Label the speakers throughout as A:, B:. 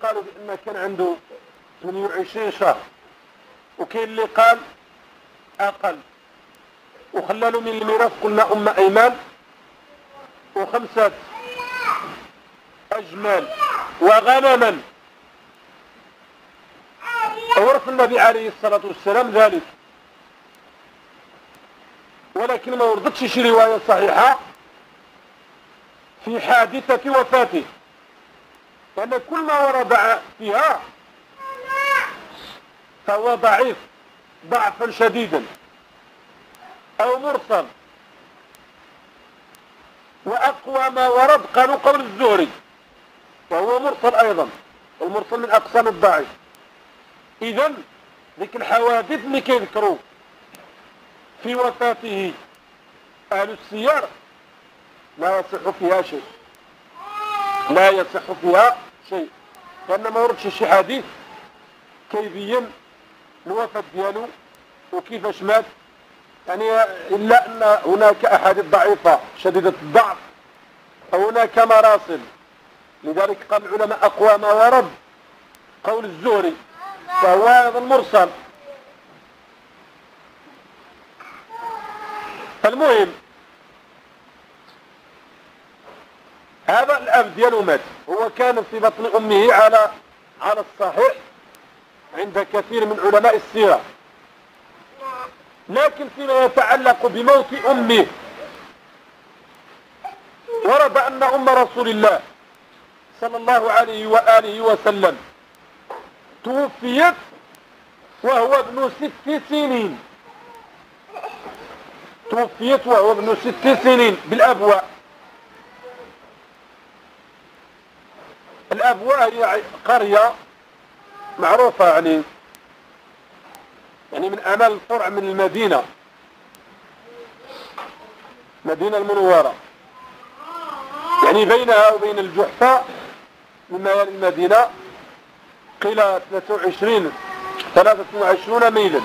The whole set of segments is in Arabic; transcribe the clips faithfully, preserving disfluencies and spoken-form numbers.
A: قالوا بأن كان عنده ثمانية وعشرين شهر، وكاين اللي قال أقل. وخلالوا من الميراث قلنا أم أيمان وخمسة أجمال وغنما. ورث النبي عليه الصلاة والسلام ذلك، ولكن ما وردتش شي رواية صحيحة في حادثة وفاته، لأن كل ما ورد فيها فهو ضعيف ضعفا شديدا أو مرسل. وأقوى ما ورد قالوا قول الزهري، وهو مرسل أيضا، والمرسل من أقسام الضعيف. إذن ذيك الحوادث اللي كيذكروا في وفاته أهل السير لا يصح فيها شيء، لا يصح فيها شيء، لأن ما وردش شي حديث كيبين الوفاة ديالو وكيفاش مات، يعني إلا أن هناك أحاديث ضعيفة شديدة الضعف أو هناك مراسل. لذلك قال العلماء أقوى ما ورد قول الزهري، فهو هذا المرسل. المهم هذا الأب ديالو مات، هو كان في بطن أمه على على الصحيح عند كثير من علماء السيرة. لكن فيما يتعلق بموت أمه ورد أن أم رسول الله صلى الله عليه وآله وسلم توفيت وهو ابن ست سنين، توفيت وهو ابن ست سنين بالأبواء. الأبواء هي قرية معروفة، يعني يعني من أمال القرى من المدينة، مدينة المنورة، يعني بينها وبين الجحفة مما يلي المدينة قيل ثلاثة وعشرين ثلاثة وعشرون ميلا.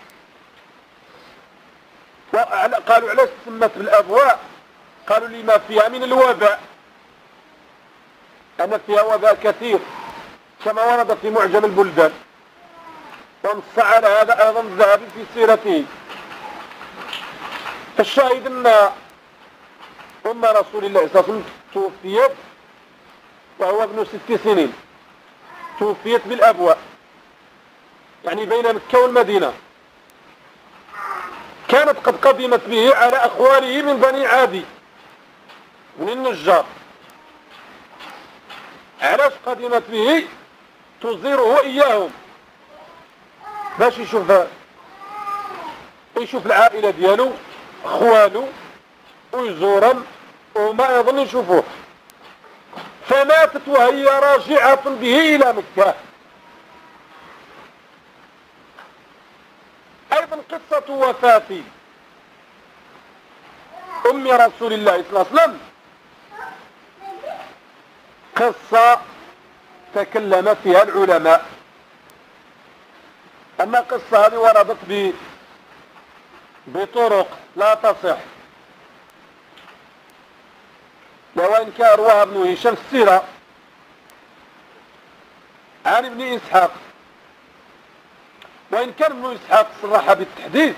A: قالوا علاش تسمت بالأبواء؟ قالوا لما فيها من الوباء، أن فيها وباء كثير كما ورد في معجم البلدان، ونص على هذا أيضا الذهبي في سيرته. فالشاهد أن أم رسول الله صلى الله عليه وسلم توفيت وهو ابن ست سنين، توفيت بالأبواء، يعني بين مكة والمدينة. كانت قد قدمت به على أخواله من بني عادي من النجار. علاش قدمت به؟ تزيره إياهم باش يشوف يشوف العائلة ديالو أخوالو ويزورهم وما يظن يشوفوه. فماتت وهي راجعة به إلى مكة. أيضا قصة وفاة أم رسول الله صلى الله عليه وسلم قصة تكلم فيها العلماء. أما قصة هذه وردت ب بطرق لا تصح، وإن كان رواها ابن هشام في السيرة عن ابن إسحاق، وإن كان ابن إسحاق صرح بالتحديث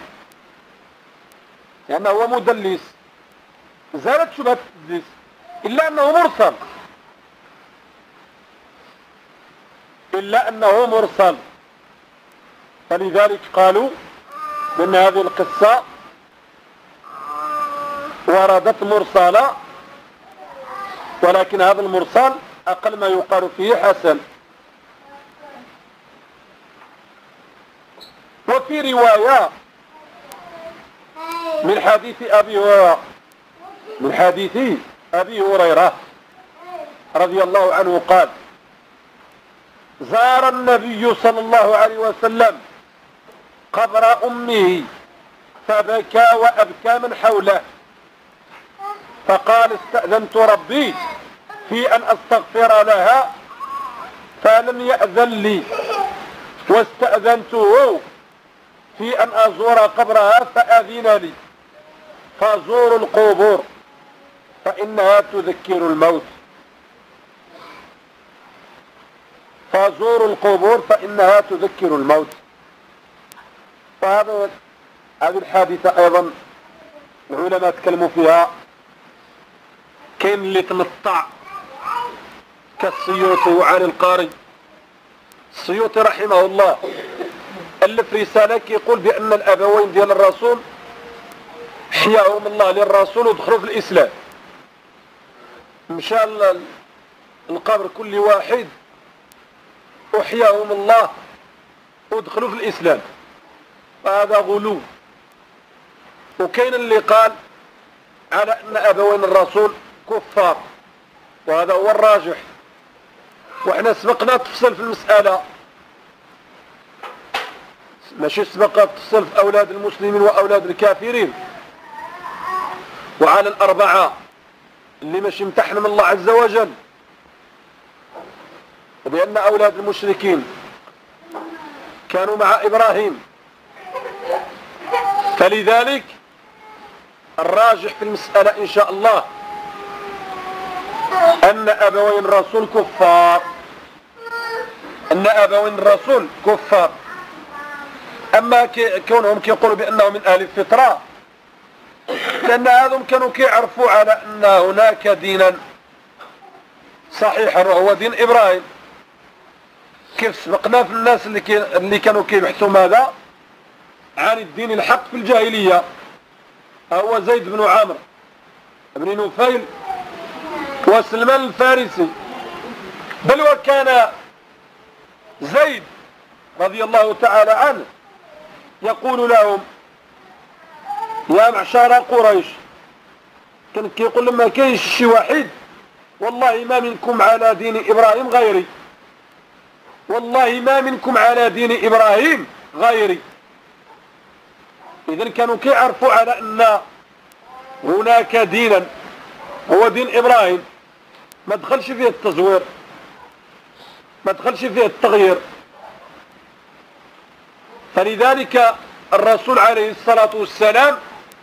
A: لأنه هو مدلس، زالت شبهة التدليس، إلا أنه مرسل، إلا أنه مرسل. فلذلك قالوا بأن هذه القصة وردت مرسلة، ولكن هذا المرسل أقل ما يقال فيه حسن. وفي رواية من حديث أبي هريرة من حديث أبي هريرة رضي الله عنه قال: زار النبي صلى الله عليه وسلم قبر أمه فبكى وأبكى من حوله، فقال: استأذنت ربي في أن أستغفر لها فلم يأذن لي، واستأذنته في أن أزور قبرها فأذن لي، فزوروا القبور فإنها تذكر الموت. فزوروا القبور فإنها تذكر الموت. فهذا هذه الحادثة أيضا العلماء تكلموا فيها. كاين اللي تنطع كالسيوطي وعلي القاري. السيوطي رحمه الله ألف رسالة كيقول بأن الأبوين ديال الرسول حياهم الله للرسول ودخلوا في الإسلام. مشى القبر كل واحد وحياهم الله ودخلوا في الإسلام. فهذا غلو. وكاين اللي قال على أن أبوين الرسول كفار، وهذا هو الراجح. وإحنا سبقنا تفصل في المسألة، ماشي سبق تفصل في أولاد المسلمين وأولاد الكافرين. وعلى الأربعة اللي ماشي امتحن من الله عز وجل، وبأن أولاد المشركين كانوا مع إبراهيم، فلذلك الراجح في المسألة إن شاء الله أن أبوين الرسول كفار، أن أبوين الرسول كفار. أما كونهم كيقولوا بأنهم من أهل الفطرة، لأن هذم كانوا كيعرفوا على أن هناك دينا صحيحا وهو دين إبراهيم. كيف سبقنا في الناس اللي, كي اللي كانوا كيبحثوا ماذا عن الدين الحق في الجاهلية، هو زيد بن عمرو بن نفيل وسلمان الفارسي. بل وكان زيد رضي الله تعالى عنه يقول لهم يا معشر قريش، كان كيقول لما كاينش شي واحد والله ما منكم على دين إبراهيم غيري، والله ما منكم على دين إبراهيم غيري. إذن كانوا كيعرفوا على أن هناك دينا هو دين إبراهيم ما دخلش فيه التزوير، ما دخلش فيه التغيير. فلذلك الرسول عليه الصلاة والسلام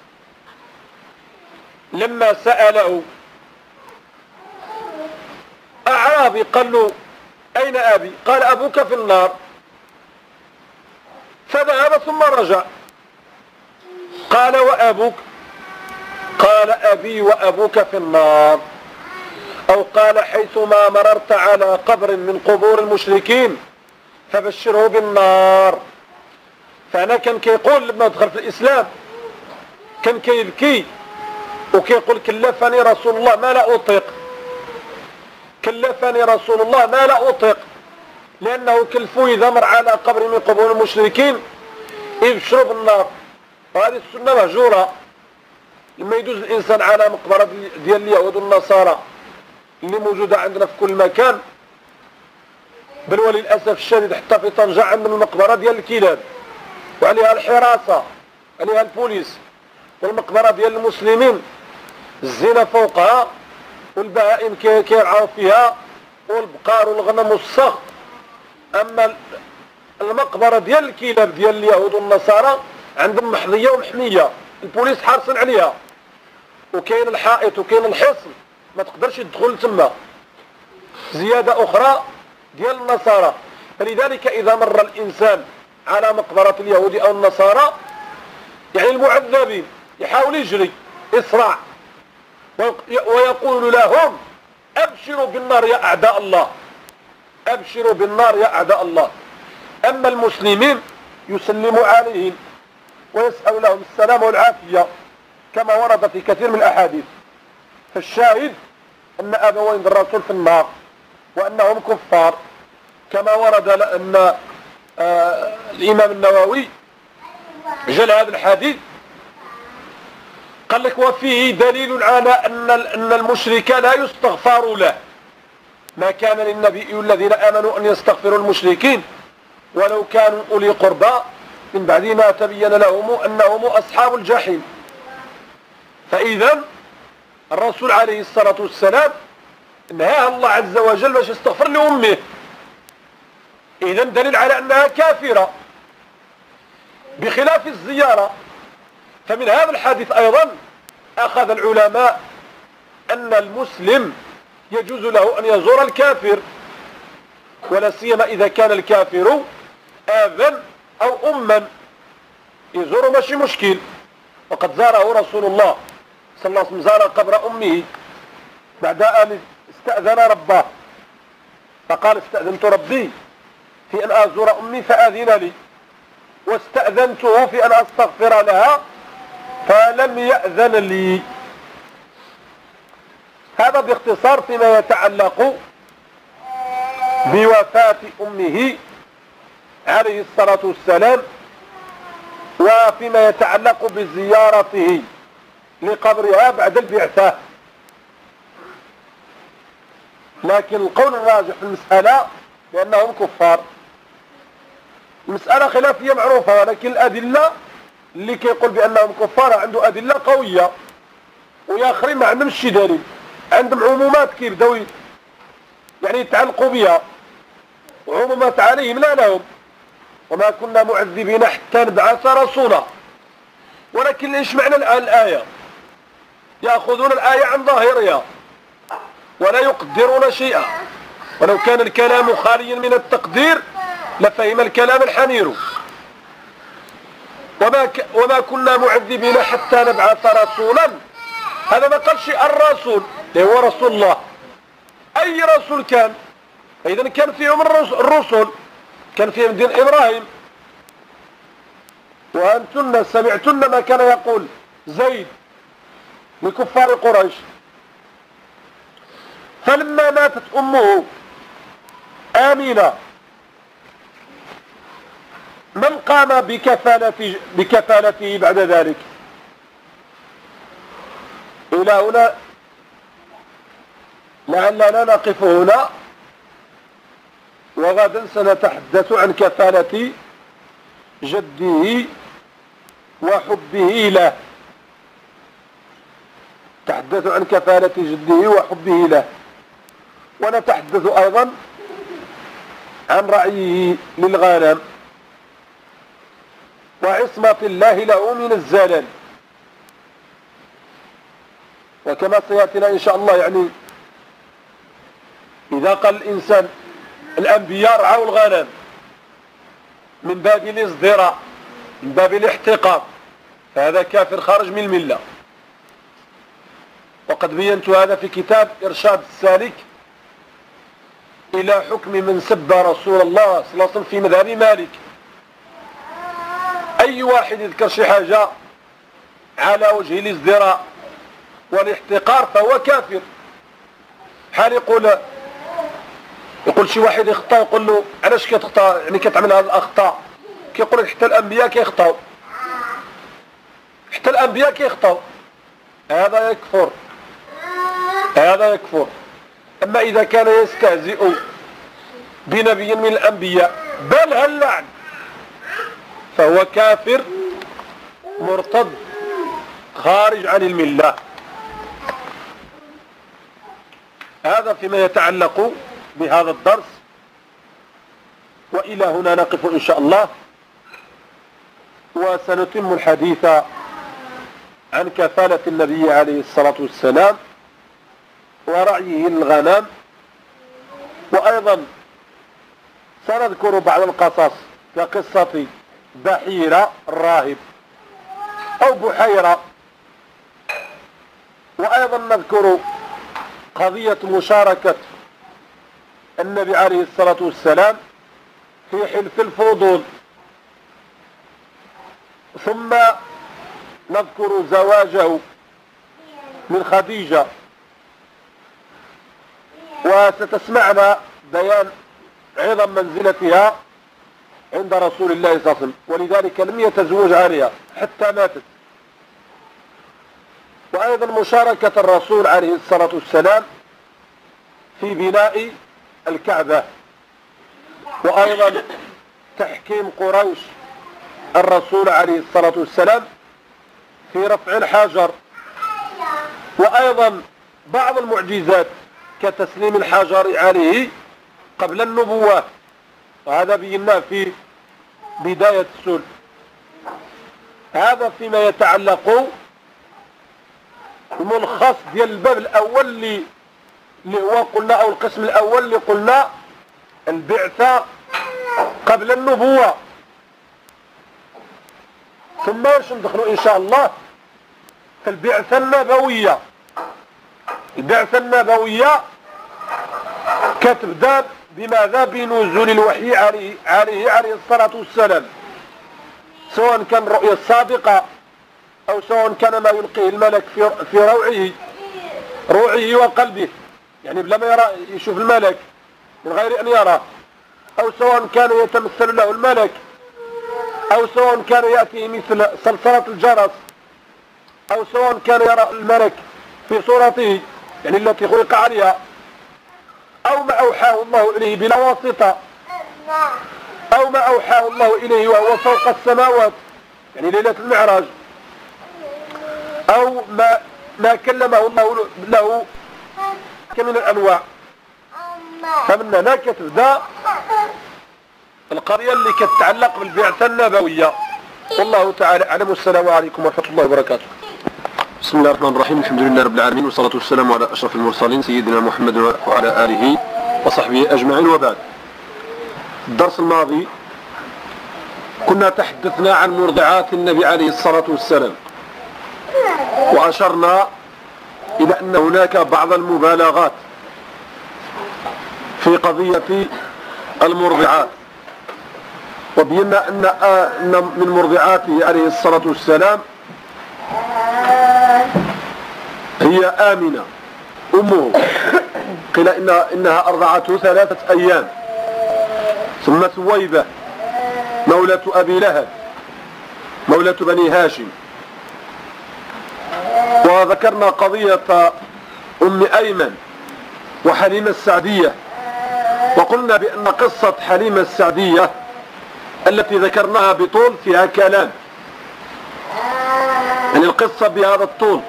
A: لما سأله أعرابي قال له أين أبي؟ قال أبوك في النار. فذهب ثم رجع. قال وأبوك؟ قال أبي وأبوك في النار. أو قال حيثما مررت على قبر من قبور المشركين فبشره بالنار. فأنا كان كيقول لما دخل في الإسلام كان كيبكي وكيقول كلفني رسول الله ما لا أطيق، كلفني رسول الله ما لا أطيق، لأنه كلفوا إذا مر على قبر من قبور المشركين يبشروا بالنار. وهذه السنة مهجورة. لما يدوز الإنسان على مقبرة ديال اليهود والنصارى اللي موجودة عندنا في كل مكان، بل وللأسف الشديد حتى في طنجة عندنا المقبرة ديال الكلاب وعليها الحراسة، عليها البوليس. والمقبرة ديال المسلمين الزنا فوقها والبهائم كيرعاو فيها والبقار والغنم والصخ. أما المقبرة ديال الكلاب ديال اليهود والنصارى عندهم محظية ومحمية، البوليس حارسن عليها، وكاين الحائط وكاين الحصن ما تقدرش تدخل تما. زيادة أخرى ديال النصارى. فلذلك إذا مر الإنسان على مقبرة اليهود أو النصارى يعني المعذبين يحاول يجري إسراع ويقول لهم أبشروا بالنار يا أعداء الله، أبشروا بالنار يا أعداء الله. أما المسلمين يسلموا عليهم ويسأل لهم السلام والعافية كما ورد في كثير من الأحاديث. فالشاهد أن أبوين الرسول في النار وأنهم كفار كما ورد أن آه الإمام النووي جل هذا الحديث قال لك وفيه دليل على أن أن المشرك لا يستغفر له، ما كان للنبي الذين آمنوا أن يستغفروا المشركين ولو كانوا أولي قربى من بعد ما تبين لهم أنهم أصحاب الجحيم. فإذا الرسول عليه الصلاة والسلام نهاها الله عز وجل باش يستغفر لأمه، إذا دليل على أنها كافرة بخلاف الزيارة. فمن هذا الحديث أيضا أخذ العلماء أن المسلم يجوز له أن يزور الكافر، ولا سيما إذا كان الكافر آبا أو أما يزور ماشي مشكل. وقد زاره رسول الله صلى الله عليه وسلم، زار قبر أمه بعد أن استأذن ربه، فقال استأذنت ربي في أن أزور أمي فأذن لي، واستأذنته في أن أستغفر لها فلم يأذن لي. هذا باختصار فيما يتعلق بوفاة أمه عليه الصلاة والسلام، وفيما يتعلق بزيارته لقبرها بعد البعثة. لكن القول الراجح في المسألة بأنهم كفار. المسألة خلافية معروفة، ولكن الأدلة اللي كيقول بأنهم كفار عنده أدلة قوية، وياخرين ما عندهم شي دليل، عندهم عمومات كيبداو يعني يتعلقوا بها، وعمومات عليهم لا لهم. وما كنا معذبين حتى نبعث رسولا. ولكن ايش معنى الآية؟ يأخذون الآية عن ظاهرها ولا يقدرون شيئا، ولو كان الكلام خاليا من التقدير لفهم الكلام الحمير. وما, ك... وما كنا معذبين حتى نبعث رسولا، هذا ما قال شيء الرسول اللي هو رسول الله، أي رسول كان. فإذا كان فيهم الرسل، كان فيهم دين إبراهيم. وأنتن سمعتن ما كان يقول زيد لكفار قريش. فلما ماتت أمه آمنة، من قام بكفالته, بكفالته بعد ذلك؟ إلى هنا لعلنا نقف هنا، وغدا سنتحدث عن كفالة جده وحبه له. تحدث عن كفالة جده وحبه له، ونتحدث أيضا عن رعيه للغنم وعصمة الله له من الزلل. وكما سيأتينا إن شاء الله، يعني إذا قال الإنسان الأنبياء رعوا الغنم من باب الازدراء، من باب الاحتقار، فهذا كافر خارج من الملة. وقد بينت هذا في كتاب إرشاد السالك إلى حكم من سب رسول الله صلى الله عليه وسلم في مذهب مالك. أي واحد يذكر شي حاجة على وجه الازدراء والاحتقار فهو كافر. حال يقول يقول شي واحد يخطأ، يقول له علاش كتخطأ، يعني كتعمل هذه الأخطاء؟ كيقول حتى الأنبياء كيخطأوا، حتى الأنبياء كيخطأوا. هذا يكفر، هذا يكفر. أما إذا كان يستهزئ بنبي من الأنبياء بل هاللعن فهو كافر مرتد خارج عن الملة. هذا فيما يتعلق بهذا الدرس، وإلى هنا نقف إن شاء الله، وسنتم الحديث عن كفالة النبي عليه الصلاة والسلام ورعيه الغنم. وأيضا سنذكر بعض القصص كقصة بحيرة الراهب أو بحيرة. وأيضا نذكر قضية مشاركة النبي عليه الصلاة والسلام في حلف الفضول. ثم نذكر زواجه من خديجة، وستسمعنا بيان عظم منزلتها عند رسول الله صلى الله عليه وسلم، ولذلك لم يتزوج عليها حتى ماتت. وأيضا مشاركة الرسول عليه الصلاة والسلام في بناء الكعبة، وأيضا تحكيم قريش الرسول عليه الصلاة والسلام في رفع الحجر، وأيضا بعض المعجزات كتسليم الحجر عليه قبل النبوة، وهذا بيناه في بداية السل. هذا فيما يتعلق الملخص ديال الباب الأول اللي اللي هو قلنا، أو القسم الأول اللي قلنا البعثة قبل النبوة. ثم باش ندخلوا ان شاء الله في البعثة النبوية. البعثة النبوية كتبدا بماذا؟ بنزول الوحي عليه عليه عليه الصلاة والسلام، سواء كان الرؤيا السابقة او سواء كان ما يلقيه الملك في في روعه روعه وقلبه، يعني بلا ما يرى يشوف الملك من غير ان يراه، او سواء كان يتمثل له الملك، او سواء كان يأتيه مثل صلصلة الجرس، او سواء كان يرى الملك في صورته يعني التي خلق عليها، او ما اوحاه الله اليه بلا واسطة، او ما اوحاه الله اليه وهو فوق السماوات يعني ليلة المعراج، او ما ما كلمه الله له من الانواع. فمن هنا كتبدا القضية اللي كتتعلق بالبعثة النبوية. والله تعالى اعلم. والسلام عليكم ورحمة الله وبركاته.
B: بسم الله الرحمن الرحيم. الحمد لله رب العالمين، والصلاة والسلام على أشرف المرسلين سيدنا محمد وعلى آله وصحبه أجمعين، وبعد. الدرس الماضي كنا تحدثنا عن مرضعات النبي عليه الصلاة والسلام، وأشرنا إلى أن هناك بعض المبالغات في قضية المرضعات، وبينا أن من مرضعاته عليه الصلاة والسلام هي آمنة أمه، قيل إن إنها أرضعته ثلاثة أيام، ثم ثويبة مولة أبي لهب مولة بني هاشم. وذكرنا قضية أم أيمن وحليمة السعدية، وقلنا بأن قصة حليمة السعدية التي ذكرناها بطول فيها كلام، يعني القصة بهذا الطول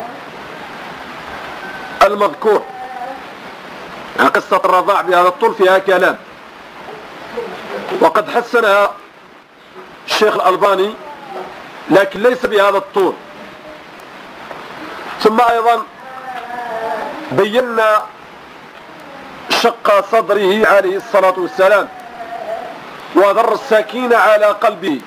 B: المذكور، يعني قصة الرضاع بهذا الطول فيها كلام، وقد حسنها الشيخ الألباني لكن ليس بهذا الطول. ثم أيضا بينا شق صدره عليه الصلاة والسلام وذر السكينة على قلبه،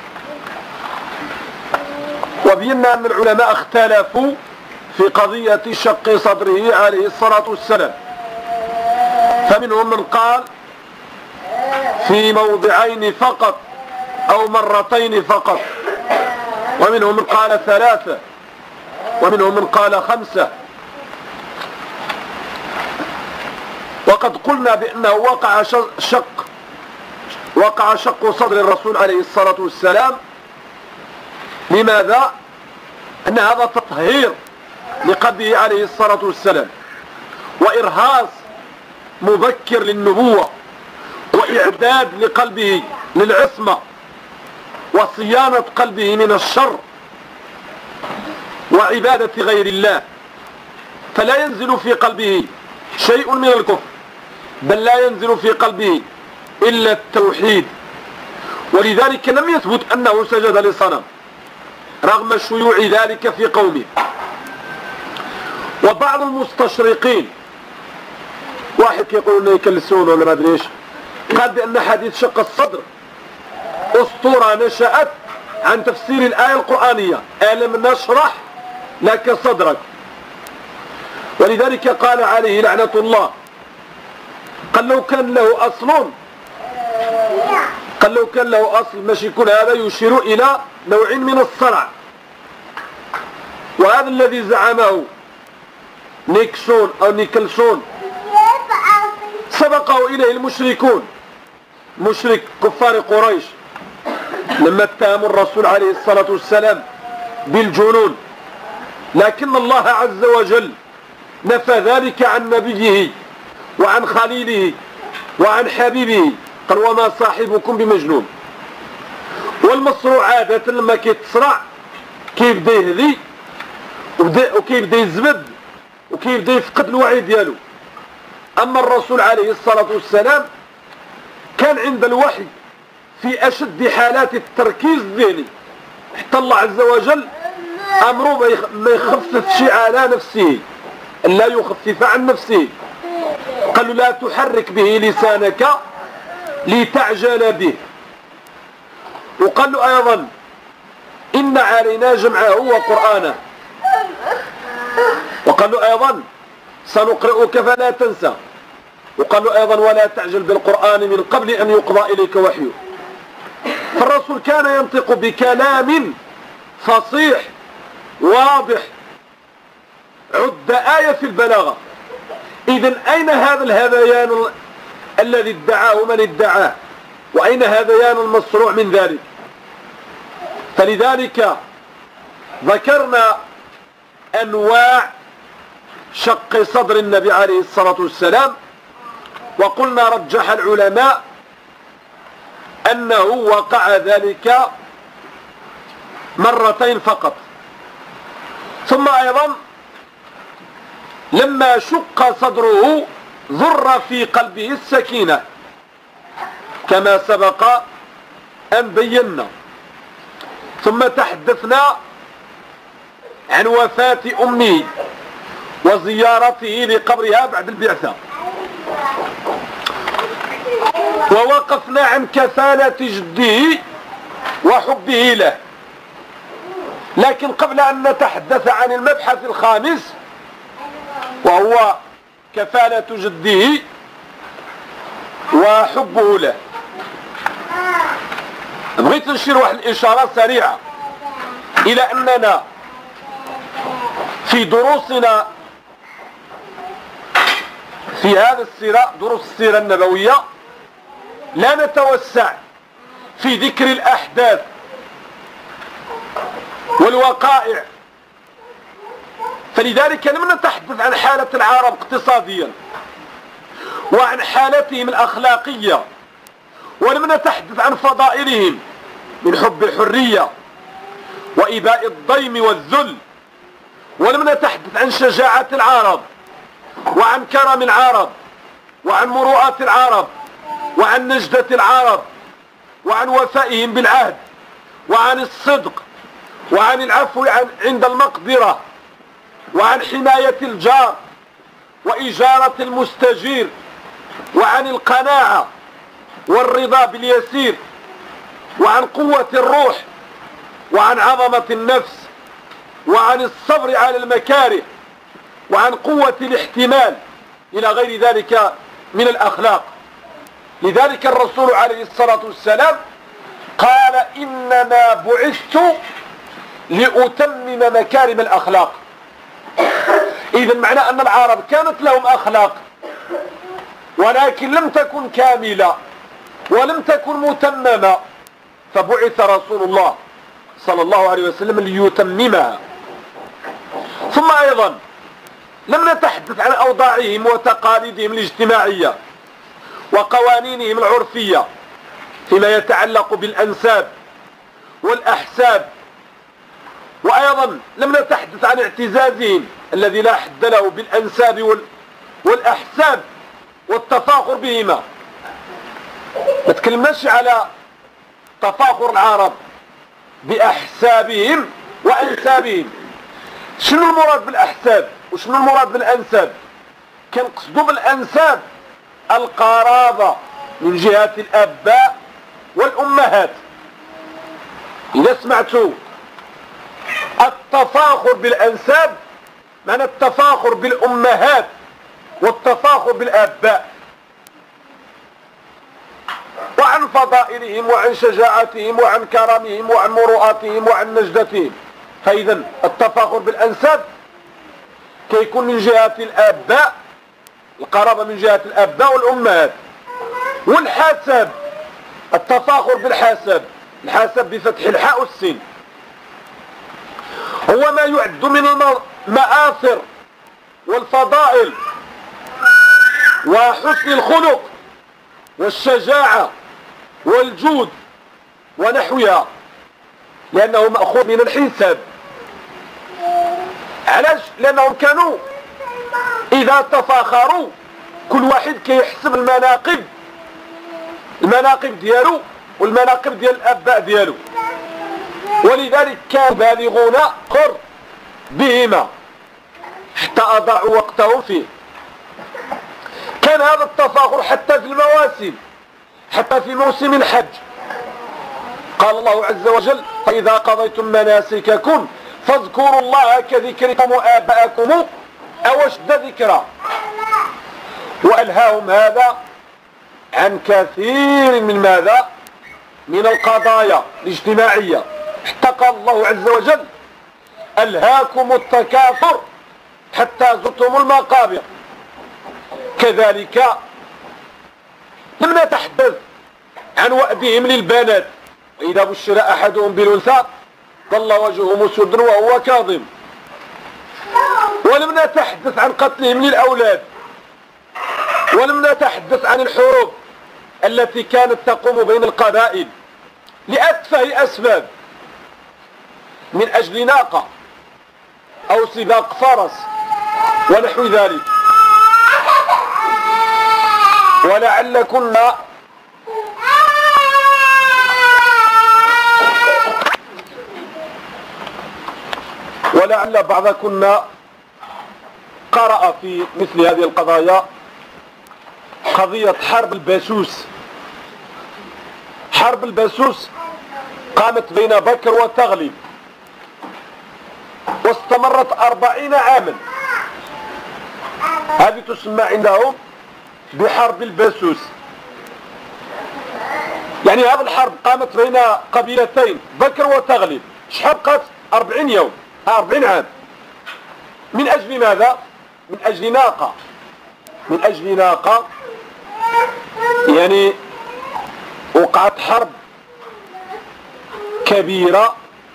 B: وبينا أن العلماء اختلفوا في قضية شق صدره عليه الصلاة والسلام، فمنهم من قال في موضعين فقط أو مرتين فقط، ومنهم من قال ثلاثة، ومنهم من قال خمسة. وقد قلنا بأنه وقع شق وقع شق صدر الرسول عليه الصلاة والسلام. لماذا؟ أن هذا تطهير لقلبه عليه الصلاة والسلام، وإرهاص مبكر للنبوة، وإعداد لقلبه للعصمة، وصيانة قلبه من الشر وعبادة غير الله، فلا ينزل في قلبه شيء من الكفر، بل لا ينزل في قلبه إلا التوحيد. ولذلك لم يثبت أنه سجد لصنم رغم شيوع ذلك في قومه. وبعض المستشرقين، واحد يقول انه يكلسون ولا ما ادري ايش، قال بان حديث شق الصدر اسطوره نشأت عن تفسير الايه القرانيه الم نشرح لك صدرك. ولذلك قال عليه لعنه الله، قال لو كان له اصل قال لو كان له اصل ماشي يكون هذا يشير الى نوع من الصرع. وهذا الذي زعمه نيكسون او نيكلسون سبقه اليه المشركون، مشرك كفار قريش، لما اتهموا الرسول عليه الصلاة والسلام بالجنون، لكن الله عز وجل نفى ذلك عن نبيه وعن خليله وعن حبيبه، قال وما صاحبكم بمجنون. والمصروع عادة لما كيتصرع كيبدا يهدي وكيبدا يزبد وكيبدا يفقد الوعي ديالو. اما الرسول عليه الصلاة والسلام كان عند الوحي في اشد حالات التركيز الذهني، حتى الله عز وجل امره ما يخففش على نفسه، لا يخفف عن نفسه، قال له لا تحرك به لسانك لتعجل به. وقال له أيضا إن علينا جمعه وقرآنه. وقال له أيضا سنقرئك فلا تنسى. وقال له أيضا ولا تعجل بالقرآن من قبل أن يقضى إليك وحيه. فالرسول كان ينطق بكلام فصيح واضح عد آية في البلاغة. إذن أين هذا الهذيان الذي ادعاه من ادعاه؟ وأين هذيان المصروع من ذلك؟ فلذلك ذكرنا أنواع شق صدر النبي عليه الصلاة والسلام، وقلنا رجح العلماء أنه وقع ذلك مرتين فقط. ثم أيضا لما شق صدره ذر في قلبه السكينة كما سبق أن بينا. ثم تحدثنا عن وفاة أمه وزيارته لقبرها بعد البعثة، ووقفنا عن كفالة جده وحبه له. لكن قبل أن نتحدث عن المبحث الخامس وهو كفالة جده وحبه له، بغيت نشير واحد الإشارة سريعة إلى أننا في دروسنا في هذا السيرة، دروس السيرة النبوية، لا نتوسع في ذكر الأحداث والوقائع. فلذلك لم نتحدث عن حالة العرب اقتصاديا وعن حالتهم الأخلاقية، ولم نتحدث عن فضائلهم من حب الحرية وإباء الضيم والذل، ولم نتحدث عن شجاعة العرب وعن كرم العرب وعن مروءة العرب وعن نجدة العرب وعن وفائهم بالعهد وعن الصدق وعن العفو عند المقدرة وعن حماية الجار وإجارة المستجير وعن القناعة والرضا باليسير وعن قوة الروح وعن عظمة النفس وعن الصبر على المكاره وعن قوة الاحتمال إلى غير ذلك من الأخلاق. لذلك الرسول عليه الصلاة والسلام قال إنما بعثت لأتمم مكارم الأخلاق. إذن معنى أن العرب كانت لهم أخلاق ولكن لم تكن كاملة ولم تكن متممة، فبعث رسول الله صلى الله عليه وسلم ليتممها. ثم أيضا لم نتحدث عن أوضاعهم وتقاليدهم الاجتماعية وقوانينهم العرفية فيما يتعلق بالأنساب والأحساب، وأيضا لم نتحدث عن اعتزازهم الذي لا حد له بالأنساب والأحساب والتفاخر بهما. ما تكلمناش على تفاخر العرب بأحسابهم وأنسابهم. شنو المراد بالأحساب وشنو المراد بالأنساب؟ كنقصدوا بالأنساب القرابة من جهة الآباء والأمهات. إذا سمعتوا التفاخر بالأنساب معنى التفاخر بالأمهات والتفاخر بالآباء، وعن فضائلهم وعن شجاعتهم وعن كرمهم وعن مروءاتهم وعن نجدتهم. فإذا التفاخر بالأنساب كيكون من جهة الآباء، القرابة من جهة الآباء والأمهات. والحسب التفاخر بالحسب، الحسب بفتح الحاء والسين، هو ما يعد من المآثر والفضائل وحسن الخلق والشجاعة والجود ونحوها، لأنه مأخوذ من الحساب. علاش؟ لأنهم كانوا إذا تفاخروا كل واحد كيحسب المناقب المناقب ديالو والمناقب ديال الآباء ديالو، ولذلك كانوا بالغون قر بهما حتى أضاعوا وقتهم فيه. كان وكان هذا التفاخر حتى في المواسم، حتى في موسم الحج. قال الله عز وجل: فإذا قضيتم مناسككم فاذكروا الله كذكركم آباءكم أو أشد ذكرا. وألهاهم هذا عن كثير من ماذا؟ من القضايا الاجتماعية، حتى قال الله عز وجل: ألهاكم التكاثر حتى زرتم المقابر. كذلك لم نتحدث عن وأدهم للبنات: وإذا بشر أحدهم بالأنثى ظل وجهه مسودا وهو كاظم. ولم نتحدث عن قتلهم للأولاد، ولم نتحدث عن الحروب التي كانت تقوم بين القبائل لأتفه أسباب، من أجل ناقة أو سباق فرس ونحو ذلك. ولعل كنا ولعل بعضكن قرأ في مثل هذه القضايا قضية حرب الباسوس. حرب الباسوس قامت بين بكر وتغلب واستمرت أربعين عاما. هذه تسمى عندهم بحرب الباسوس. يعني هذه الحرب قامت بين قبيلتين بكر وتغلب. شحال بقات؟ أربعين يوم، أربعين عام. من أجل ماذا؟ من أجل ناقة، من أجل ناقة. يعني وقعت حرب كبيرة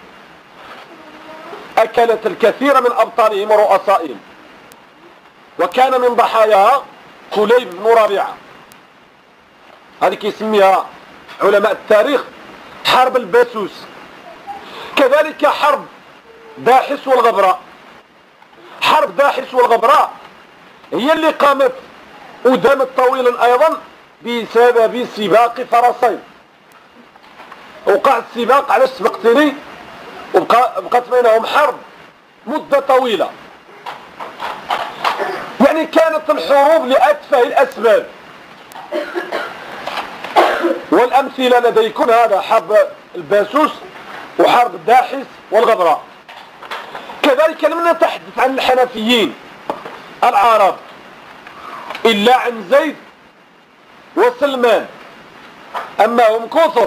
B: أكلت الكثير من أبطالهم ورؤسائهم، وكان من ضحاياها كليب بن ربيعة. هذه كيسميها علماء التاريخ حرب الباسوس. كذلك حرب داحس والغبراء. حرب داحس والغبراء هي اللي قامت ودامت طويلا أيضا بسبب سباق فرسين. وقع السباق على السبقتين وبقت بينهم حرب مدة طويلة. يعني كانت الحروب لأتفه الأسباب. والأمثلة لديكم هذا حرب الباسوس وحرب داحس والغبراء. كذلك لم نتحدث عن الحنفيين العرب إلا عن زيد وسلمان، أما هم كثر.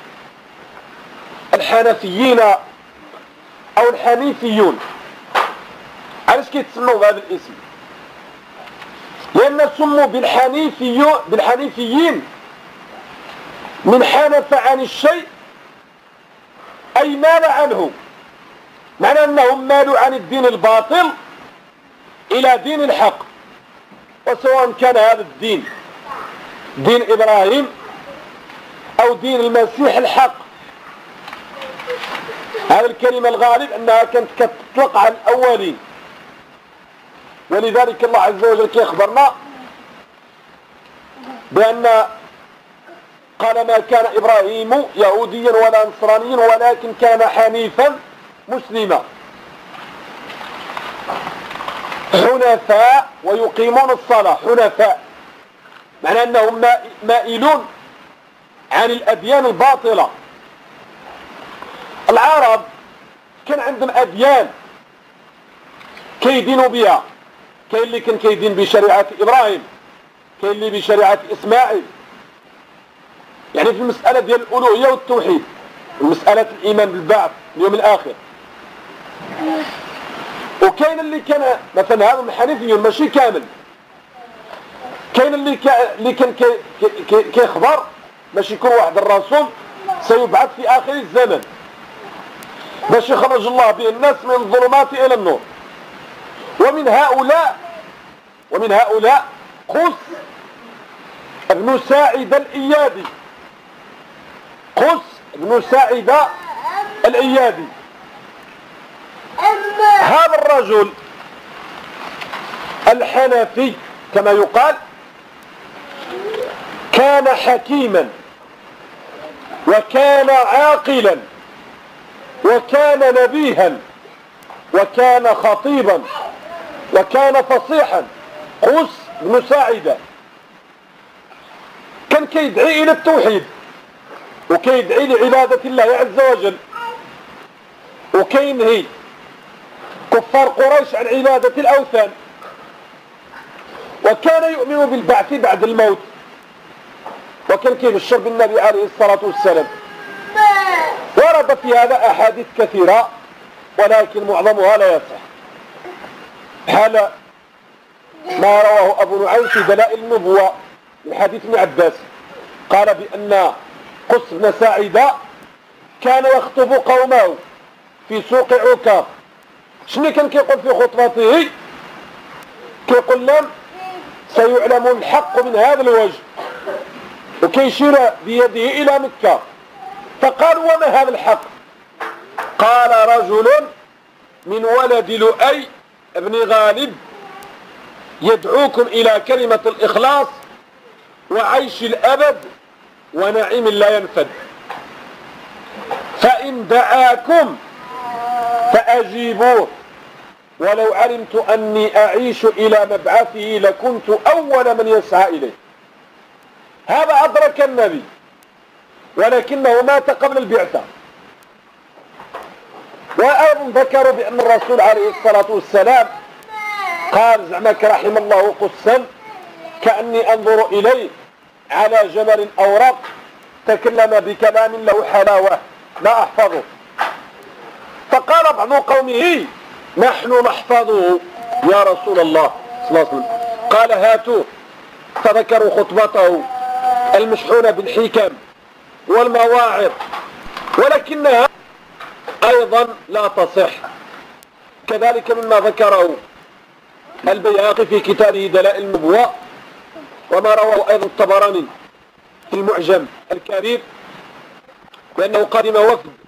B: الحنفيين أو الحنيفيون، علاش كيتسموا بهذا الاسم؟ لأن سموا بالحنيفيون بالحنيفيين من حنف عن الشيء أي مال عنه، معنى أنهم مالوا عن الدين الباطل إلى دين الحق. وسواء كان هذا الدين دين إبراهيم أو دين المسيح الحق. هذه الكلمة الغالب أنها كانت كتطلق على الأولين. ولذلك الله عز وجل يخبرنا بأن قال: ما كان إبراهيم يهوديا ولا نصرانيا ولكن كان حنيفا مسلما حنفاء ويقيمون الصلاة. حنفاء معنى أنهم مائلون عن الأديان الباطلة. العرب كان عندهم أديان كيدينوا بها. كاين اللي كان كيدين بشريعة إبراهيم، كاين اللي بشريعة إسماعيل، يعني في المسألة ديال الألوهية والتوحيد، ومسألة الإيمان بالبعث اليوم الآخر. وكاين اللي كان مثلا هذا الحنيفيون ماشي كامل. كاين اللي كا اللي كان كي كي كيخبر باش يكون واحد الرسول سيبعث في آخر الزمن باش يخرج الله به الناس من الظلمات إلى النور. ومن هؤلاء ومن هؤلاء قس ابن ساعد الإيادي. قس ابن ساعد الإيادي هذا الرجل الحنفي كما يقال كان حكيما وكان عاقلا وكان نبيها وكان خطيبا وكان فصيحا. قس بن ساعدة كان كيدعي إلى التوحيد وكيدعي لعبادة الله عز وجل وكينهي كفار قريش عن عبادة الأوثان، وكان يؤمن بالبعث بعد الموت، وكان كيبشر بالنبي عليه الصلاة والسلام. ورد في هذا أحاديث كثيرة ولكن معظمها لا يصح، بحال ما رواه أبو نعيم في دلائل النبوة من حديث ابن عباس قال بأن قس بن ساعدة كان يخطب قومه في سوق عكاظ. شنو كان كيقول في خطبته؟ كيقول لهم سيعلم الحق من هذا الوجه، وكيشير بيده إلى مكة. فقال وما هذا الحق؟ قال رجل من ولد لؤي بن غالب يدعوكم إلى كلمة الإخلاص وعيش الأبد ونعيم لا ينفد، فإن دعاكم فأجيبوه، ولو علمت أني أعيش إلى مبعثه لكنت أول من يسعى إليه. هذا أدرك النبي ولكنه مات قبل البعثة. وأيضا ذكروا بأن الرسول عليه الصلاة والسلام قال زعمك رحم الله قسا كأني أنظر إليه على جبل أورق تكلم بكلام له حلاوة لا أحفظه. فقال بعض قومه نحن نحفظه يا رسول الله صلى الله عليه وسلم. قال هاتوه، فذكروا خطبته المشحونة بالحكم والمواعظ ولكنها أيضا لا تصح. كذلك مما ذكره البيهقي في كتابه دلائل النبوة وما رواه أيضا الطبراني في المعجم الكبير بأنه قدم وفد